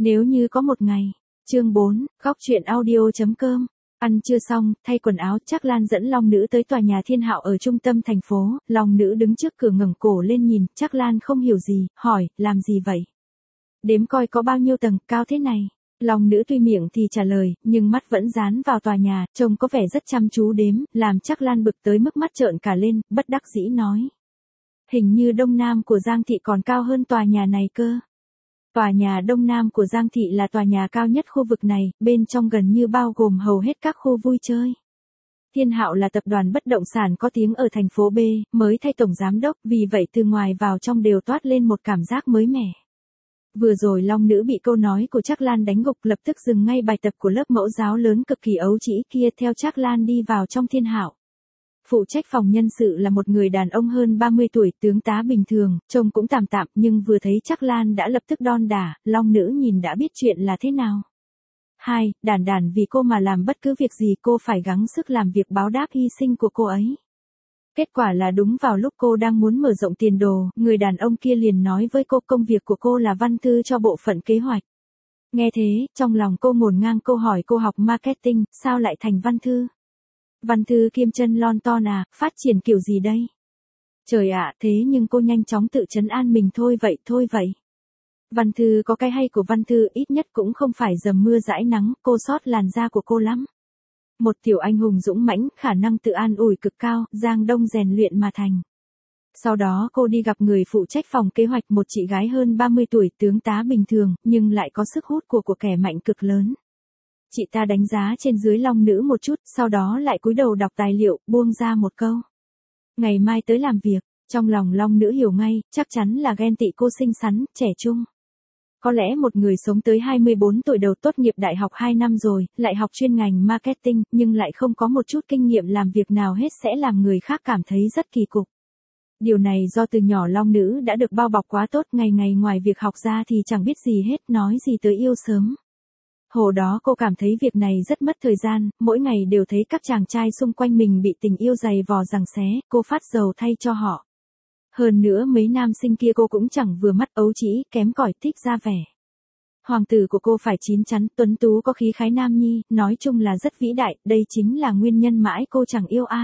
Nếu như có một ngày. Chương 4, góc truyện audio.com. Ăn trưa xong, thay quần áo, Trác Lan dẫn Long Nữ tới tòa nhà Thiên Hạo ở trung tâm thành phố. Long Nữ đứng trước cửa ngẩng cổ lên nhìn, Trác Lan không hiểu gì, hỏi, làm gì vậy? Đếm coi có bao nhiêu tầng, cao thế này. Long Nữ tuy miệng thì trả lời, nhưng mắt vẫn dán vào tòa nhà, trông có vẻ rất chăm chú đếm, làm Trác Lan bực tới mức mắt trợn cả lên, bất đắc dĩ nói. Hình như đông nam của Giang Thị còn cao hơn tòa nhà này cơ. Tòa nhà đông nam của Giang Thị là tòa nhà cao nhất khu vực này, bên trong gần như bao gồm hầu hết các khu vui chơi. Thiên Hạo là tập đoàn bất động sản có tiếng ở thành phố B, mới thay tổng giám đốc, vì vậy từ ngoài vào trong đều toát lên một cảm giác mới mẻ. Vừa rồi Long Nữ bị câu nói của Trác Lan đánh gục, lập tức dừng ngay bài tập của lớp mẫu giáo lớn cực kỳ ấu trĩ kia, theo Trác Lan đi vào trong Thiên Hạo. Phụ trách phòng nhân sự là một người đàn ông hơn 30 tuổi, tướng tá bình thường, trông cũng tạm tạm, nhưng vừa thấy Trác Lan đã lập tức đon đả, Long Nữ nhìn đã biết chuyện là thế nào. Đản vì cô mà làm bất cứ việc gì cô phải gắng sức làm việc báo đáp hy sinh của cô ấy. Kết quả là đúng vào lúc cô đang muốn mở rộng tiền đồ, người đàn ông kia liền nói với cô công việc của cô là văn thư cho bộ phận kế hoạch. Nghe thế, trong lòng cô ngổn ngang, câu hỏi cô học marketing, sao lại thành văn thư? Văn thư kiêm chân lon ton à, phát triển kiểu gì đây? Trời ạ, thế nhưng cô nhanh chóng tự trấn an mình, thôi vậy. Văn thư có cái hay của văn thư ít nhất cũng không phải dầm mưa dãi nắng, cô sót làn da của cô lắm. Một tiểu anh hùng dũng mãnh, khả năng tự an ủi cực cao, Giang Đông rèn luyện mà thành. Sau đó cô đi gặp người phụ trách phòng kế hoạch, một chị gái hơn 30 tuổi, tướng tá bình thường, nhưng lại có sức hút của kẻ mạnh cực lớn. Chị ta đánh giá trên dưới Long Nữ một chút, sau đó lại cúi đầu đọc tài liệu, buông ra một câu. Ngày mai tới làm việc. Trong lòng Long Nữ hiểu ngay, chắc chắn là ghen tị cô xinh xắn, trẻ trung. Có lẽ một người sống tới 24 tuổi đầu tốt nghiệp đại học 2 năm rồi, lại học chuyên ngành marketing, nhưng lại không có một chút kinh nghiệm làm việc nào hết sẽ làm người khác cảm thấy rất kỳ cục. Điều này do từ nhỏ Long Nữ đã được bao bọc quá tốt, ngày ngày ngoài việc học ra thì chẳng biết gì hết, nói gì tới yêu sớm. Hồi đó cô cảm thấy việc này rất mất thời gian, mỗi ngày đều thấy các chàng trai xung quanh mình bị tình yêu giày vò giằng xé, cô phát rầu thay cho họ. Hơn nữa mấy nam sinh kia cô cũng chẳng vừa mắt, ấu trĩ, kém cỏi, thích ra vẻ. Hoàng tử của cô phải chín chắn, tuấn tú, có khí khái nam nhi, nói chung là rất vĩ đại, đây chính là nguyên nhân mãi cô chẳng yêu ai.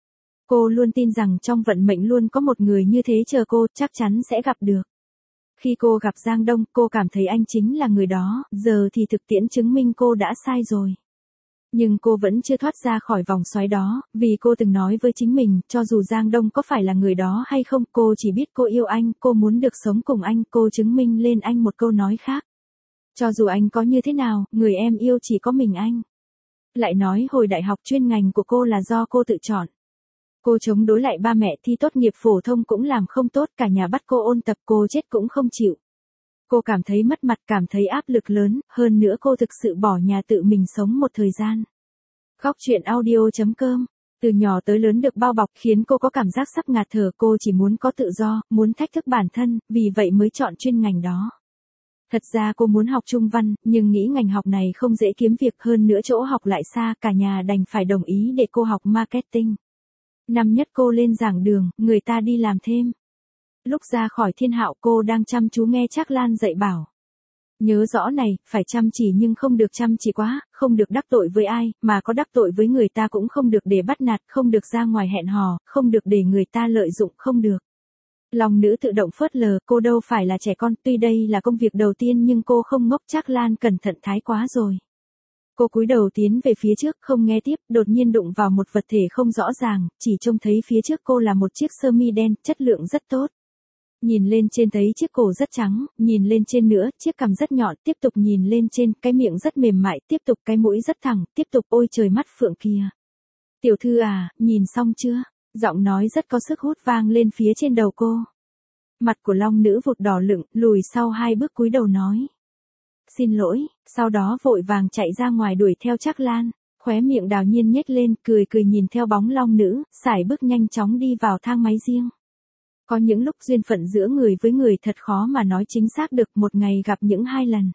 Cô luôn tin rằng trong vận mệnh luôn có một người như thế chờ cô, chắc chắn sẽ gặp được. Khi cô gặp Giang Đông, cô cảm thấy anh chính là người đó, giờ thì thực tiễn chứng minh cô đã sai rồi. Nhưng cô vẫn chưa thoát ra khỏi vòng xoáy đó, vì cô từng nói với chính mình, cho dù Giang Đông có phải là người đó hay không, cô chỉ biết cô yêu anh, cô muốn được sống cùng anh, cô chứng minh lên anh một câu nói khác. Cho dù anh có như thế nào, người em yêu chỉ có mình anh. Lại nói hồi đại học chuyên ngành của cô là do cô tự chọn. Cô chống đối lại ba mẹ, thi tốt nghiệp phổ thông cũng làm không tốt, cả nhà bắt cô ôn tập, cô chết cũng không chịu. Cô cảm thấy mất mặt, cảm thấy áp lực lớn, hơn nữa cô thực sự bỏ nhà tự mình sống một thời gian. Góc truyện audio.com. Từ nhỏ tới lớn được bao bọc khiến cô có cảm giác sắp ngạt thở, cô chỉ muốn có tự do, muốn thách thức bản thân, vì vậy mới chọn chuyên ngành đó. Thật ra cô muốn học Trung văn, nhưng nghĩ ngành học này không dễ kiếm việc, hơn nữa chỗ học lại xa, cả nhà đành phải đồng ý để cô học marketing. Năm nhất cô lên giảng đường, người ta đi làm thêm. Lúc ra khỏi Thiên Hạo cô đang chăm chú nghe Trác Lan dạy bảo. Nhớ rõ này, phải chăm chỉ nhưng không được chăm chỉ quá, không được đắc tội với ai, mà có đắc tội với người ta cũng không được để bắt nạt, không được ra ngoài hẹn hò, không được để người ta lợi dụng, không được. Long Nữ tự động phớt lờ, cô đâu phải là trẻ con, tuy đây là công việc đầu tiên nhưng cô không ngốc, Trác Lan cẩn thận thái quá rồi. Cô cúi đầu tiến về phía trước, không nghe tiếp, đột nhiên đụng vào một vật thể không rõ ràng, chỉ trông thấy phía trước cô là một chiếc sơ mi đen, chất lượng rất tốt. Nhìn lên trên thấy chiếc cổ rất trắng, nhìn lên trên nữa, chiếc cằm rất nhọn, tiếp tục nhìn lên trên, cái miệng rất mềm mại, tiếp tục cái mũi rất thẳng, tiếp tục, ôi trời mắt phượng kìa. Tiểu thư à, nhìn xong chưa? Giọng nói rất có sức hút vang lên phía trên đầu cô. Mặt của Long Nữ vụt đỏ lựng, lùi sau 2 bước cúi đầu nói. Xin lỗi, sau đó vội vàng chạy ra ngoài đuổi theo Trác Lan, khóe miệng Đào Nhiên nhếch lên, cười nhìn theo bóng Long Nữ, sải bước nhanh chóng đi vào thang máy riêng. Có những lúc duyên phận giữa người với người thật khó mà nói chính xác được, một ngày gặp những 2 lần.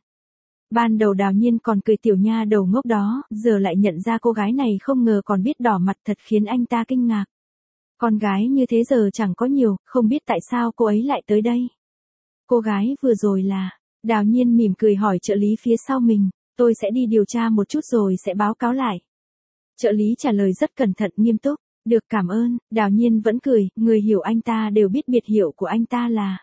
Ban đầu Đào Nhiên còn cười tiểu nha đầu ngốc đó, giờ lại nhận ra cô gái này không ngờ còn biết đỏ mặt, thật khiến anh ta kinh ngạc. Con gái như thế giờ chẳng có nhiều, không biết tại sao cô ấy lại tới đây. Cô gái vừa rồi là, Đào Nhiên mỉm cười hỏi trợ lý phía sau mình, tôi sẽ đi điều tra một chút rồi sẽ báo cáo lại. Trợ lý trả lời rất cẩn thận nghiêm túc, được cảm ơn. Đào Nhiên vẫn cười, người hiểu anh ta đều biết biệt hiệu của anh ta là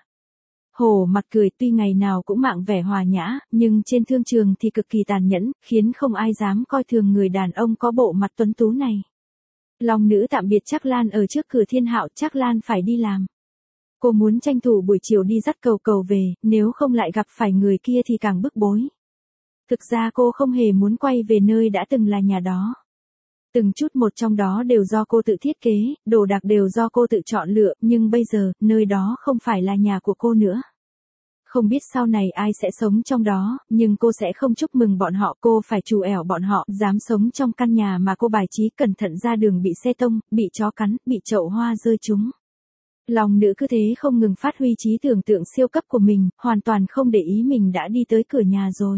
Hổ mặt cười. Tuy ngày nào cũng mạng vẻ hòa nhã, nhưng trên thương trường thì cực kỳ tàn nhẫn, khiến không ai dám coi thường người đàn ông có bộ mặt tuấn tú này. Long Nữ tạm biệt Trác Lan ở trước cửa Thiên Hạo. Trác Lan phải đi làm. Cô muốn tranh thủ buổi chiều đi dắt Cầu Cầu về, nếu không lại gặp phải người kia thì càng bức bối. Thực ra cô không hề muốn quay về nơi đã từng là nhà đó. Từng chút một trong đó đều do cô tự thiết kế, đồ đạc đều do cô tự chọn lựa, nhưng bây giờ, nơi đó không phải là nhà của cô nữa. Không biết sau này ai sẽ sống trong đó, nhưng cô sẽ không chúc mừng bọn họ. Cô phải trù ẻo bọn họ, dám sống trong căn nhà mà cô bài trí cẩn thận, ra đường bị xe tông, bị chó cắn, bị chậu hoa rơi trúng. Long Nữ cứ thế không ngừng phát huy trí tưởng tượng siêu cấp của mình, hoàn toàn không để ý mình đã đi tới cửa nhà rồi.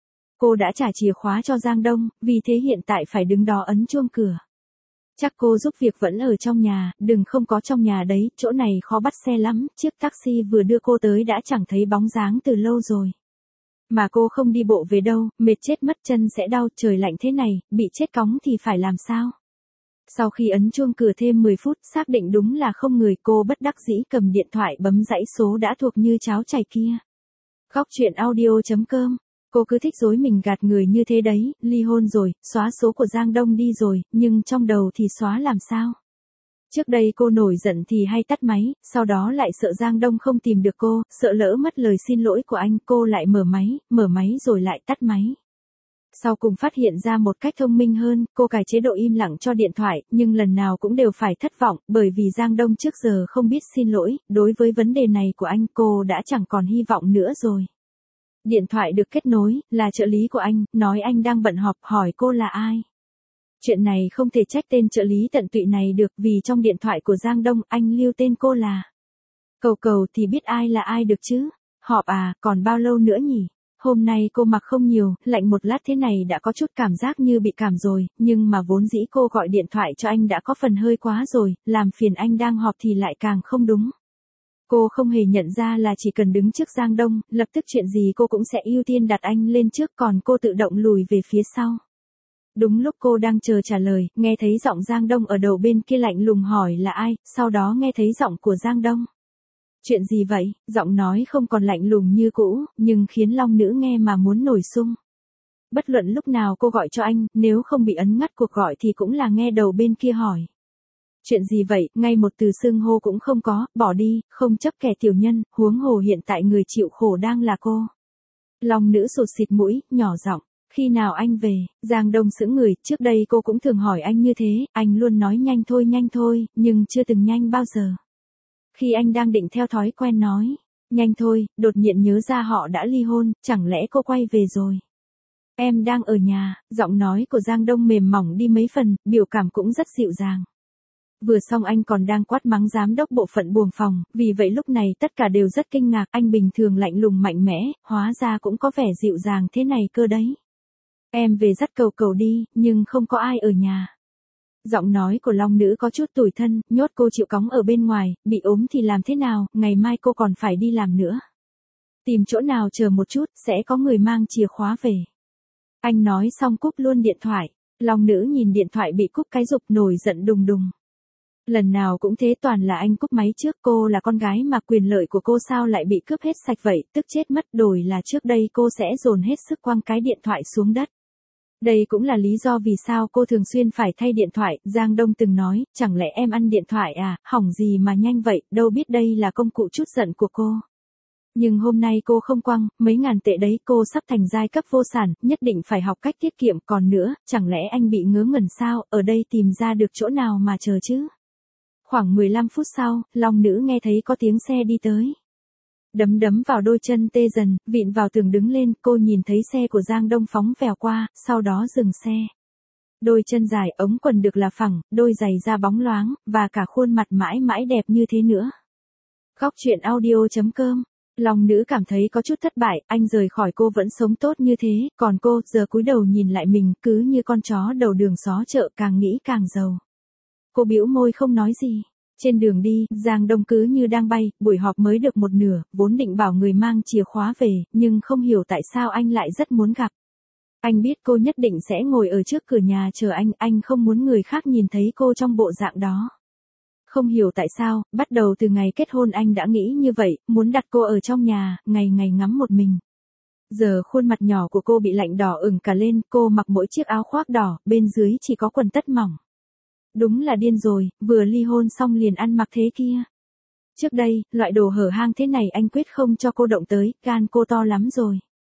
Cô đã trả chìa khóa cho Giang Đông, vì thế hiện tại phải đứng đó ấn chuông cửa. Chắc cô giúp việc vẫn ở trong nhà, đừng không có trong nhà đấy, chỗ này khó bắt xe lắm, chiếc taxi vừa đưa cô tới đã chẳng thấy bóng dáng từ lâu rồi. Mà cô không đi bộ về đâu, mệt chết mất, chân sẽ đau, trời lạnh thế này, bị chết cóng thì phải làm sao? Sau khi ấn chuông cửa thêm 10 phút, xác định đúng là không người, cô bất đắc dĩ cầm điện thoại bấm dãy số đã thuộc như cháo chảy kia. Góc chuyện audio.com. Cô cứ thích dối mình gạt người như thế đấy, ly hôn rồi, xóa số của Giang Đông đi rồi, nhưng trong đầu thì xóa làm sao? Trước đây cô nổi giận thì hay tắt máy, sau đó lại sợ Giang Đông không tìm được cô, sợ lỡ mất lời xin lỗi của anh, cô lại mở máy rồi lại tắt máy. Sau cùng phát hiện ra một cách thông minh hơn, cô cài chế độ im lặng cho điện thoại, nhưng lần nào cũng đều phải thất vọng, bởi vì Giang Đông trước giờ không biết xin lỗi, đối với vấn đề này của anh cô đã chẳng còn hy vọng nữa rồi. Điện thoại được kết nối, là trợ lý của anh, nói anh đang bận họp, hỏi cô là ai. Chuyện này không thể trách tên trợ lý tận tụy này được, vì trong điện thoại của Giang Đông anh lưu tên cô là Cầu Cầu thì biết ai là ai được chứ. Họp à, còn bao lâu nữa nhỉ? Hôm nay cô mặc không nhiều, lạnh một lát thế này đã có chút cảm giác như bị cảm rồi, nhưng mà vốn dĩ cô gọi điện thoại cho anh đã có phần hơi quá rồi, làm phiền anh đang họp thì lại càng không đúng. Cô không hề nhận ra là chỉ cần đứng trước Giang Đông, lập tức chuyện gì cô cũng sẽ ưu tiên đặt anh lên trước, còn cô tự động lùi về phía sau. Đúng lúc cô đang chờ trả lời, nghe thấy giọng Giang Đông ở đầu bên kia lạnh lùng hỏi là ai, sau đó nghe thấy giọng của Giang Đông. Chuyện gì vậy? Giọng nói không còn lạnh lùng như cũ, nhưng khiến Long Nữ nghe mà muốn nổi sung. Bất luận lúc nào cô gọi cho anh, nếu không bị ấn ngắt cuộc gọi thì cũng là nghe đầu bên kia hỏi. Chuyện gì vậy, ngay một từ xưng hô cũng không có, bỏ đi, không chấp kẻ tiểu nhân, huống hồ hiện tại người chịu khổ đang là cô. Long Nữ sụt xịt mũi, nhỏ giọng, khi nào anh về? Giang Đông sững người, trước đây cô cũng thường hỏi anh như thế, anh luôn nói nhanh thôi, nhưng chưa từng nhanh bao giờ. Khi anh đang định theo thói quen nói, nhanh thôi, đột nhiên nhớ ra họ đã ly hôn, chẳng lẽ cô quay về rồi? Em đang ở nhà, giọng nói của Giang Đông mềm mỏng đi mấy phần, biểu cảm cũng rất dịu dàng. Vừa xong anh còn đang quát mắng giám đốc bộ phận buồng phòng, vì vậy lúc này tất cả đều rất kinh ngạc, anh bình thường lạnh lùng mạnh mẽ, hóa ra cũng có vẻ dịu dàng thế này cơ đấy. Em về dắt Cầu Cầu đi, nhưng không có ai ở nhà. Giọng nói của Long Nữ có chút tủi thân, nhốt cô chịu cóng ở bên ngoài, bị ốm thì làm thế nào, ngày mai cô còn phải đi làm nữa. Tìm chỗ nào chờ một chút, sẽ có người mang chìa khóa về. Anh nói xong cúp luôn điện thoại. Long Nữ nhìn điện thoại bị cúp cái rụp, nổi giận đùng đùng. Lần nào cũng thế, toàn là anh cúp máy trước, cô là con gái mà quyền lợi của cô sao lại bị cướp hết sạch vậy, tức chết mất, đổi là trước đây cô sẽ dồn hết sức quăng cái điện thoại xuống đất. Đây cũng là lý do vì sao cô thường xuyên phải thay điện thoại. Giang Đông từng nói, chẳng lẽ em ăn điện thoại à, hỏng gì mà nhanh vậy, đâu biết đây là công cụ trút giận của cô. Nhưng hôm nay cô không quăng, mấy ngàn tệ đấy, cô sắp thành giai cấp vô sản, nhất định phải học cách tiết kiệm. Còn nữa, chẳng lẽ anh bị ngớ ngẩn sao, ở đây tìm ra được chỗ nào mà chờ chứ. Khoảng 15 phút sau, Long Nữ nghe thấy có tiếng xe đi tới. Đấm vào đôi chân tê dần, vịn vào tường đứng lên, cô nhìn thấy xe của Giang Đông phóng vèo qua, sau đó dừng xe. Đôi chân dài, ống quần được là phẳng, đôi giày da bóng loáng, và cả khuôn mặt mãi mãi đẹp như thế nữa. Góc chuyện audio.com. Long Nữ cảm thấy có chút thất bại, anh rời khỏi cô vẫn sống tốt như thế, còn cô, giờ cúi đầu nhìn lại mình, cứ như con chó đầu đường xó chợ, càng nghĩ càng giàu. Cô bĩu môi không nói gì. Trên đường đi, Giang Đông cứ như đang bay, buổi họp mới được một nửa, vốn định bảo người mang chìa khóa về, nhưng không hiểu tại sao anh lại rất muốn gặp. Anh biết cô nhất định sẽ ngồi ở trước cửa nhà chờ anh không muốn người khác nhìn thấy cô trong bộ dạng đó. Không hiểu tại sao, bắt đầu từ ngày kết hôn anh đã nghĩ như vậy, muốn đặt cô ở trong nhà, ngày ngày ngắm một mình. Giờ khuôn mặt nhỏ của cô bị lạnh đỏ ửng cả lên, cô mặc mỗi chiếc áo khoác đỏ, bên dưới chỉ có quần tất mỏng. Đúng là điên rồi, vừa ly hôn xong liền ăn mặc thế kia. Trước đây, loại đồ hở hang thế này anh quyết không cho cô động tới, gan cô to lắm rồi.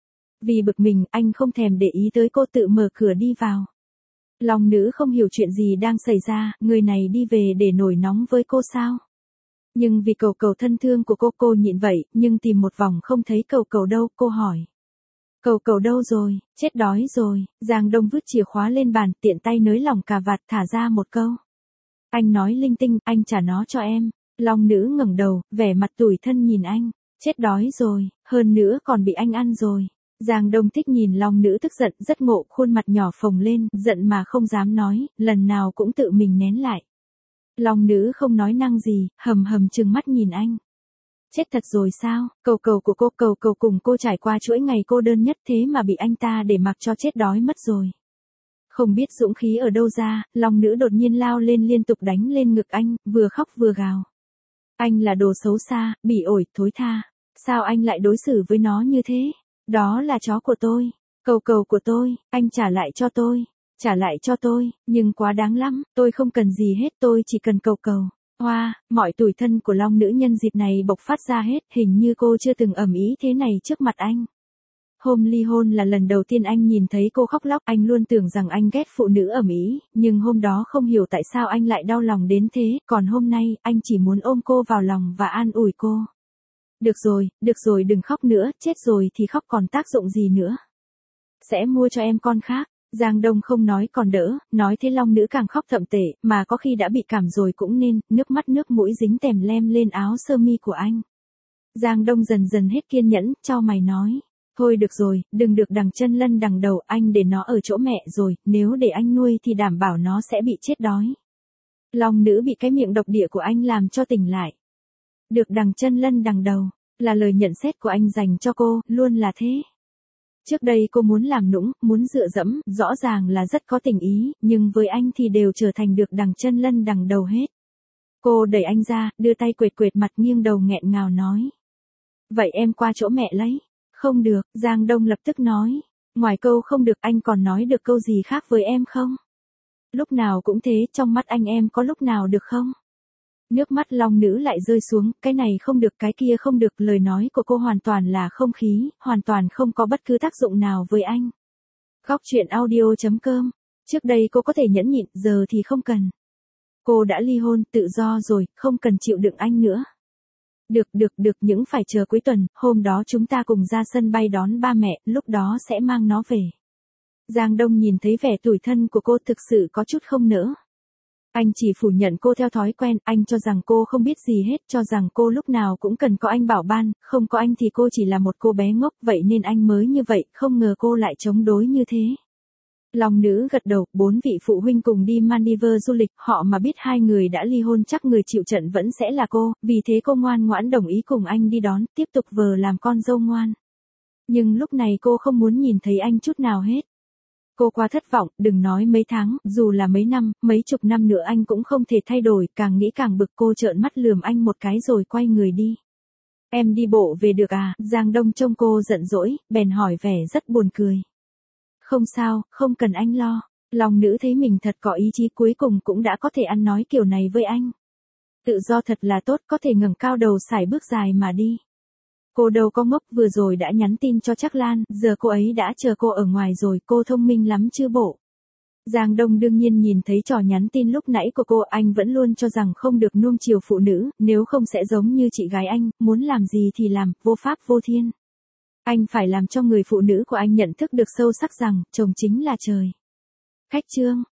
Vì bực mình, anh không thèm để ý tới cô tự mở cửa đi vào. Long Nữ không hiểu chuyện gì đang xảy ra, người này đi về để nổi nóng với cô sao? Nhưng vì Cầu Cầu thân thương của cô nhịn vậy, nhưng tìm một vòng không thấy Cầu Cầu đâu, cô hỏi. Cầu Cầu đâu rồi, chết đói rồi, Giang Đông vứt chìa khóa lên bàn, tiện tay nới lỏng cà vạt thả ra một câu. Anh nói linh tinh, anh trả nó cho em. Long Nữ ngẩng đầu, vẻ mặt tủi thân nhìn anh, chết đói rồi, hơn nữa còn bị anh ăn rồi. Giang Đông thích nhìn Long Nữ tức giận, rất ngộ, khuôn mặt nhỏ phồng lên, giận mà không dám nói, lần nào cũng tự mình nén lại. Long Nữ không nói năng gì, hầm hầm trừng mắt nhìn anh. Chết thật rồi sao, Cầu Cầu của cô, Cầu Cầu cùng cô trải qua chuỗi ngày cô đơn nhất thế mà bị anh ta để mặc cho chết đói mất rồi. Không biết dũng khí ở đâu ra, Long Nữ đột nhiên lao lên liên tục đánh lên ngực anh, vừa khóc vừa gào. Anh là đồ xấu xa, bỉ ổi, thối tha. Sao anh lại đối xử với nó như thế? Đó là chó của tôi, Cầu Cầu của tôi, anh trả lại cho tôi. Trả lại cho tôi, nhưng quá đáng lắm, tôi không cần gì hết, tôi chỉ cần Cầu Cầu. Hoa, mọi tủi thân của Long Nữ nhân dịp này bộc phát ra hết, hình như cô chưa từng ầm ĩ thế này trước mặt anh. Hôm ly hôn là lần đầu tiên anh nhìn thấy cô khóc lóc, anh luôn tưởng rằng anh ghét phụ nữ ầm ĩ, nhưng hôm đó không hiểu tại sao anh lại đau lòng đến thế, còn hôm nay, anh chỉ muốn ôm cô vào lòng và an ủi cô. Được rồi đừng khóc nữa, chết rồi thì khóc còn tác dụng gì nữa. Sẽ mua cho em con khác. Giang Đông không nói còn đỡ, nói thế Long Nữ càng khóc thậm tệ, mà có khi đã bị cảm rồi cũng nên, nước mắt nước mũi dính tèm lem lên áo sơ mi của anh. Giang Đông dần dần hết kiên nhẫn, chau mày nói. Thôi được rồi, đừng được đằng chân lân đằng đầu, anh để nó ở chỗ mẹ rồi, nếu để anh nuôi thì đảm bảo nó sẽ bị chết đói. Long Nữ bị cái miệng độc địa của anh làm cho tỉnh lại. Được đằng chân lân đằng đầu, là lời nhận xét của anh dành cho cô, luôn là thế. Trước đây cô muốn làm nũng, muốn dựa dẫm, rõ ràng là rất có tình ý, nhưng với anh thì đều trở thành được đằng chân lân đằng đầu hết. Cô đẩy anh ra, đưa tay quệt quệt mặt nghiêng đầu nghẹn ngào nói. Vậy em qua chỗ mẹ lấy. Không được, Giang Đông lập tức nói. Ngoài câu không được anh còn nói được câu gì khác với em không? Lúc nào cũng thế, trong mắt anh em có lúc nào được không? Nước mắt Long Nữ lại rơi xuống, cái này không được, cái kia không được, lời nói của cô hoàn toàn là không khí, hoàn toàn không có bất cứ tác dụng nào với anh. Góc truyện audio.com. Trước đây cô có thể nhẫn nhịn, giờ thì không cần. Cô đã ly hôn, tự do rồi, không cần chịu đựng anh nữa. Được, những phải chờ cuối tuần, hôm đó chúng ta cùng ra sân bay đón ba mẹ, lúc đó sẽ mang nó về. Giang Đông nhìn thấy vẻ tủi thân của cô thực sự có chút không nỡ. Anh chỉ phủ nhận cô theo thói quen, anh cho rằng cô không biết gì hết, cho rằng cô lúc nào cũng cần có anh bảo ban, không có anh thì cô chỉ là một cô bé ngốc, vậy nên anh mới như vậy, không ngờ cô lại chống đối như thế. Long Nữ gật đầu, 4 vị phụ huynh cùng đi Maldives du lịch, họ mà biết hai người đã ly hôn chắc người chịu trận vẫn sẽ là cô, vì thế cô ngoan ngoãn đồng ý cùng anh đi đón, tiếp tục vờ làm con dâu ngoan. Nhưng lúc này cô không muốn nhìn thấy anh chút nào hết. Cô quá thất vọng, đừng nói mấy tháng, dù là mấy năm, mấy chục năm nữa anh cũng không thể thay đổi, càng nghĩ càng bực, cô trợn mắt lườm anh một cái rồi quay người đi. Em đi bộ về được à? Giang Đông trông cô giận dỗi, bèn hỏi vẻ rất buồn cười. Không sao, không cần anh lo. Long Nữ thấy mình thật có ý chí, cuối cùng cũng đã có thể ăn nói kiểu này với anh. Tự do thật là tốt, có thể ngẩng cao đầu sải bước dài mà đi. Cô đâu có ngốc, vừa rồi đã nhắn tin cho Trác Lan, giờ cô ấy đã chờ cô ở ngoài rồi, cô thông minh lắm chứ bộ. Giang Đông đương nhiên nhìn thấy trò nhắn tin lúc nãy của cô, anh vẫn luôn cho rằng không được nuông chiều phụ nữ, nếu không sẽ giống như chị gái anh, muốn làm gì thì làm, vô pháp vô thiên. Anh phải làm cho người phụ nữ của anh nhận thức được sâu sắc rằng, chồng chính là trời. Khách chương.